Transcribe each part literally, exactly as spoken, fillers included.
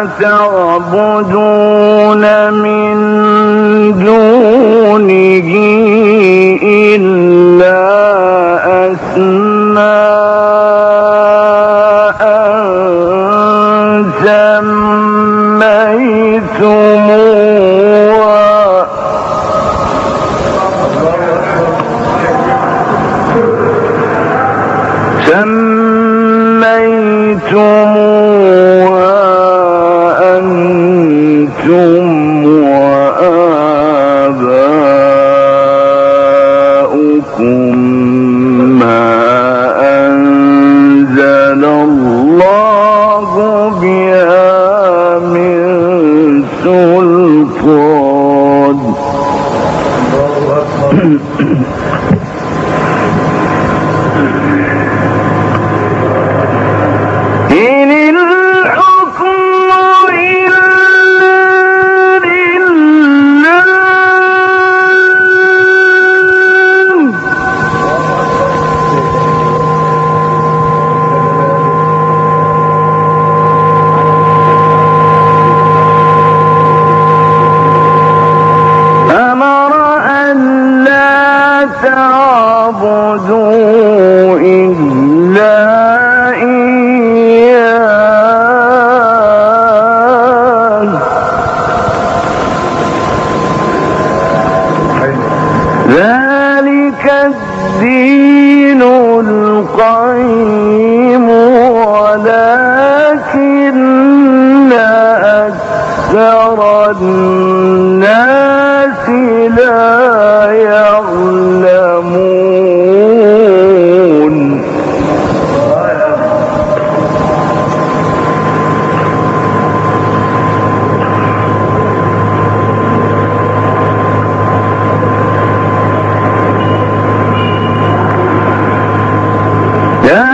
تعبدون من دونه إلا أسماء سميتموها سميتموها أنتم وآباؤكم ما أنزل الله بها من سلطان إن الحكم إلا لله أمر أن لا تعبدوا إلا إياه ذلك الدين القيم ولكن أكثر الناس لا يعلمون يا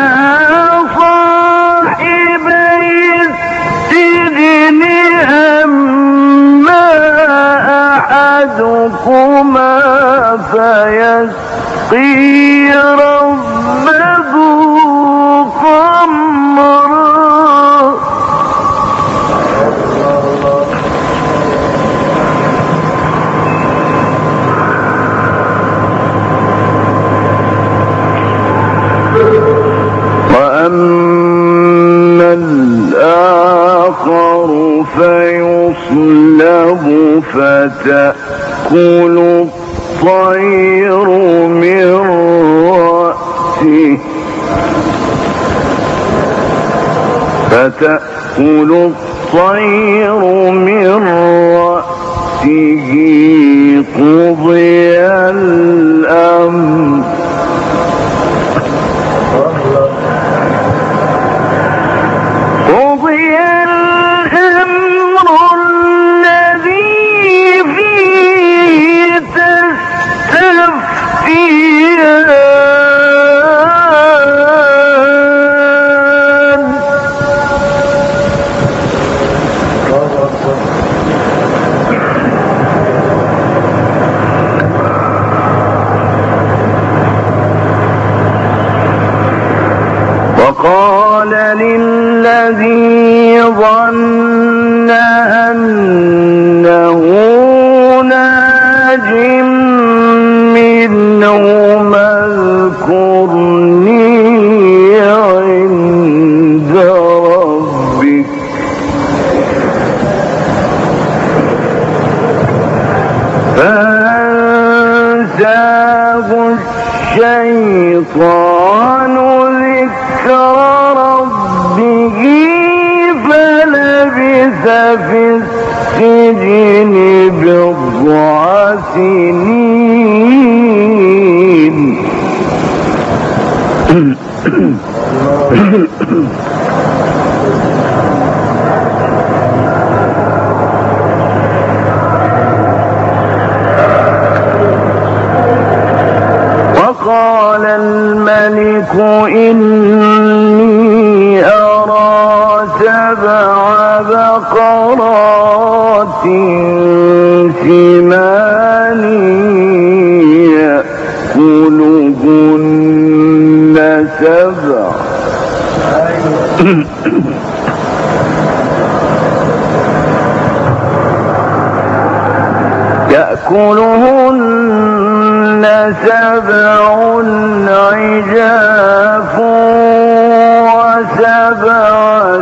صاحبي السجن أما أحدكما فيسقي ربه خمرا وأما الآخر فيصلب فتأكل الطير من رأسه فتأكل الطير من رأسه قضي الأمر قضي الأمر الذي فيه تستفتيان وقال للذي ظن أنه ناج منه اذكرني عند ربك فأنساه الشيطان ذكر ربه فلبث في السجن بضع سنين وقال الملك إني أرى سبع بقرات سمان يأكلهن سبع يأكلهن سبع عجاف وسبع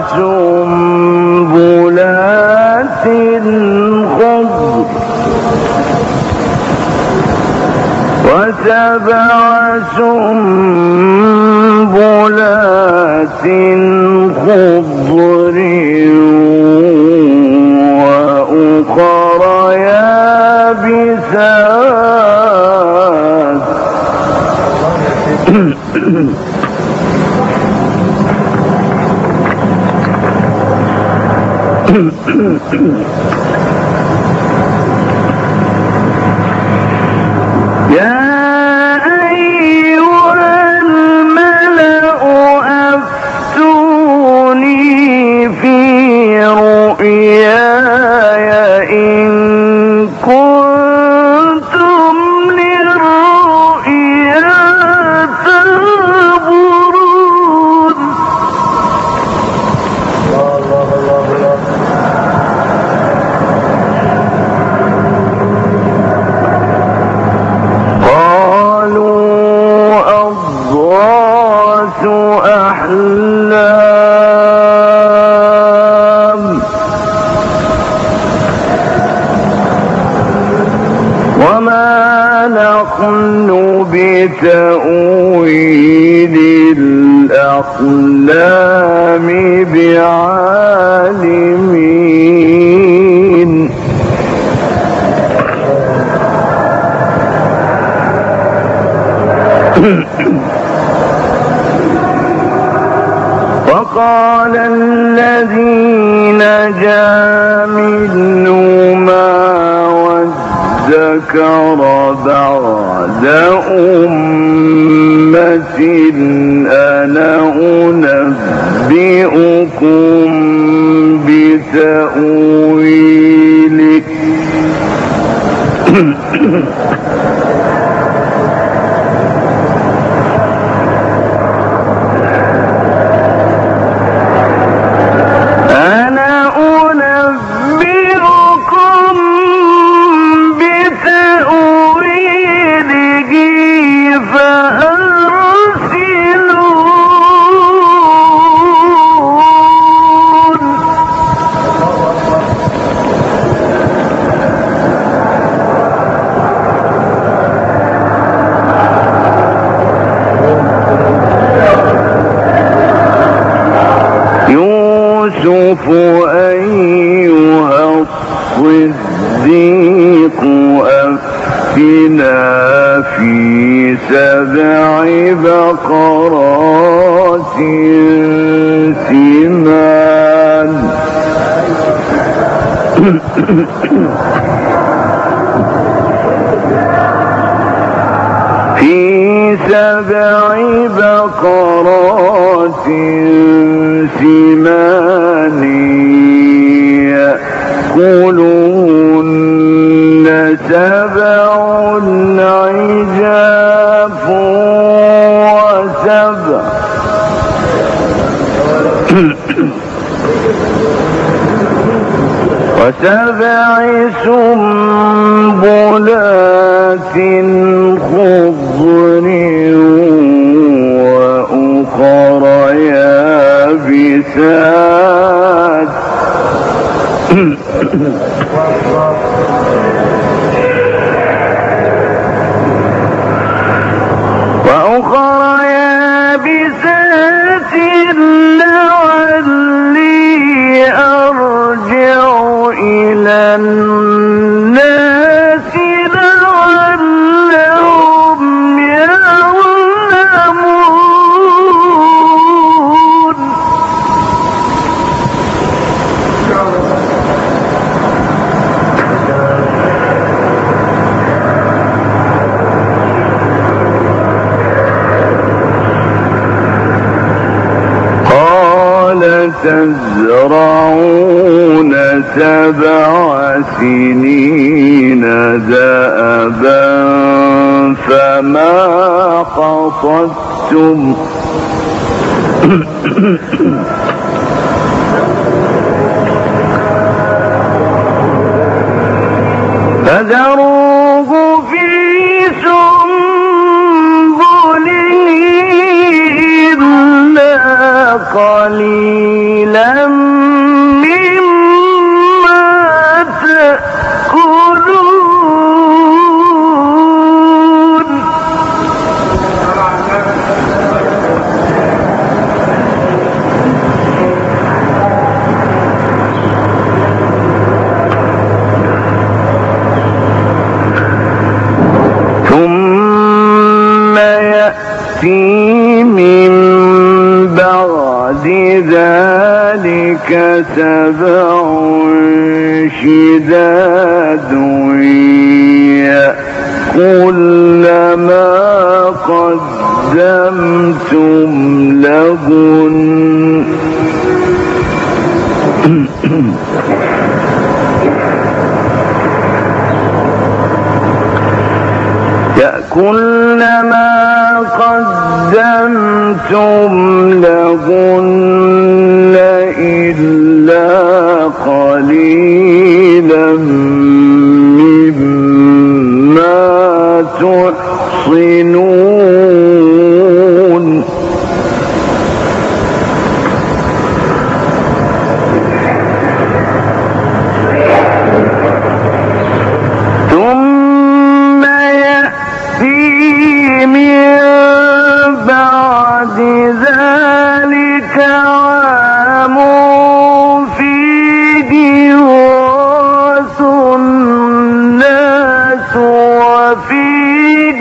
سنبلات خضر وسبع سنبلات خضر وأخر يابسات يا أيها الملأ أفتوني في رؤياي إن كنتم للرؤيا تعبرون. قالوا أضغاث أحلام وما نحن بتأويل الأحلام بعالمين. وقال الذي نجا منهما وادكر بعد أمة أنا أنبئكم بتأويله يوسف أيها الصديق أفتنا في سبع بقرات سمان في سبع بقرات سمان يأكلهن سبع عجاف وسبع وسبع سنبلات خضر وأخر يابسات وأخر يابسات لعلي أرجع إلى الناس لعلهم يعلمون. تزرعون سبع سنين دأبا فما حصدتم فذروا سبع شداد يأكلن ما قدمتم لهن يأكلن ما قدمتم لهن إلا قليلا مما تحصنون ثم يأتي من بعد ذلك عام فيه يغاث الناس وفيه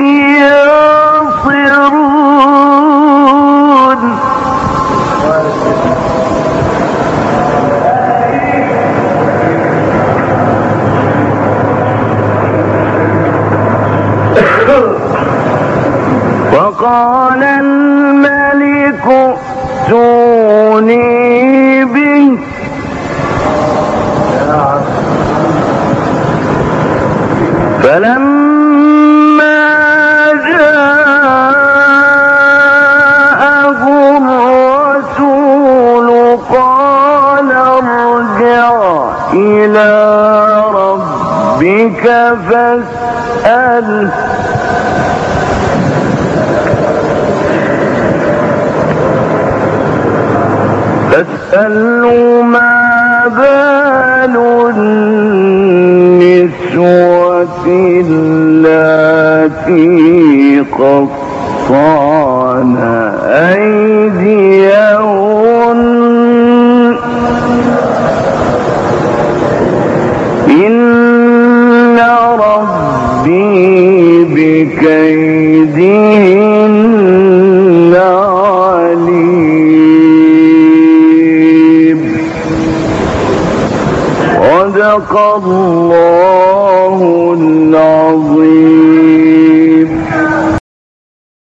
يعصرون وقال الملك ائتوني به فلما جاءه الرسول قال ارجع إلى ربك فاسأله فاسألوا ما بال النسوة اللاتي قطعن أيديهن إن ربي بكيدهن عليم. صدق الله العظيم.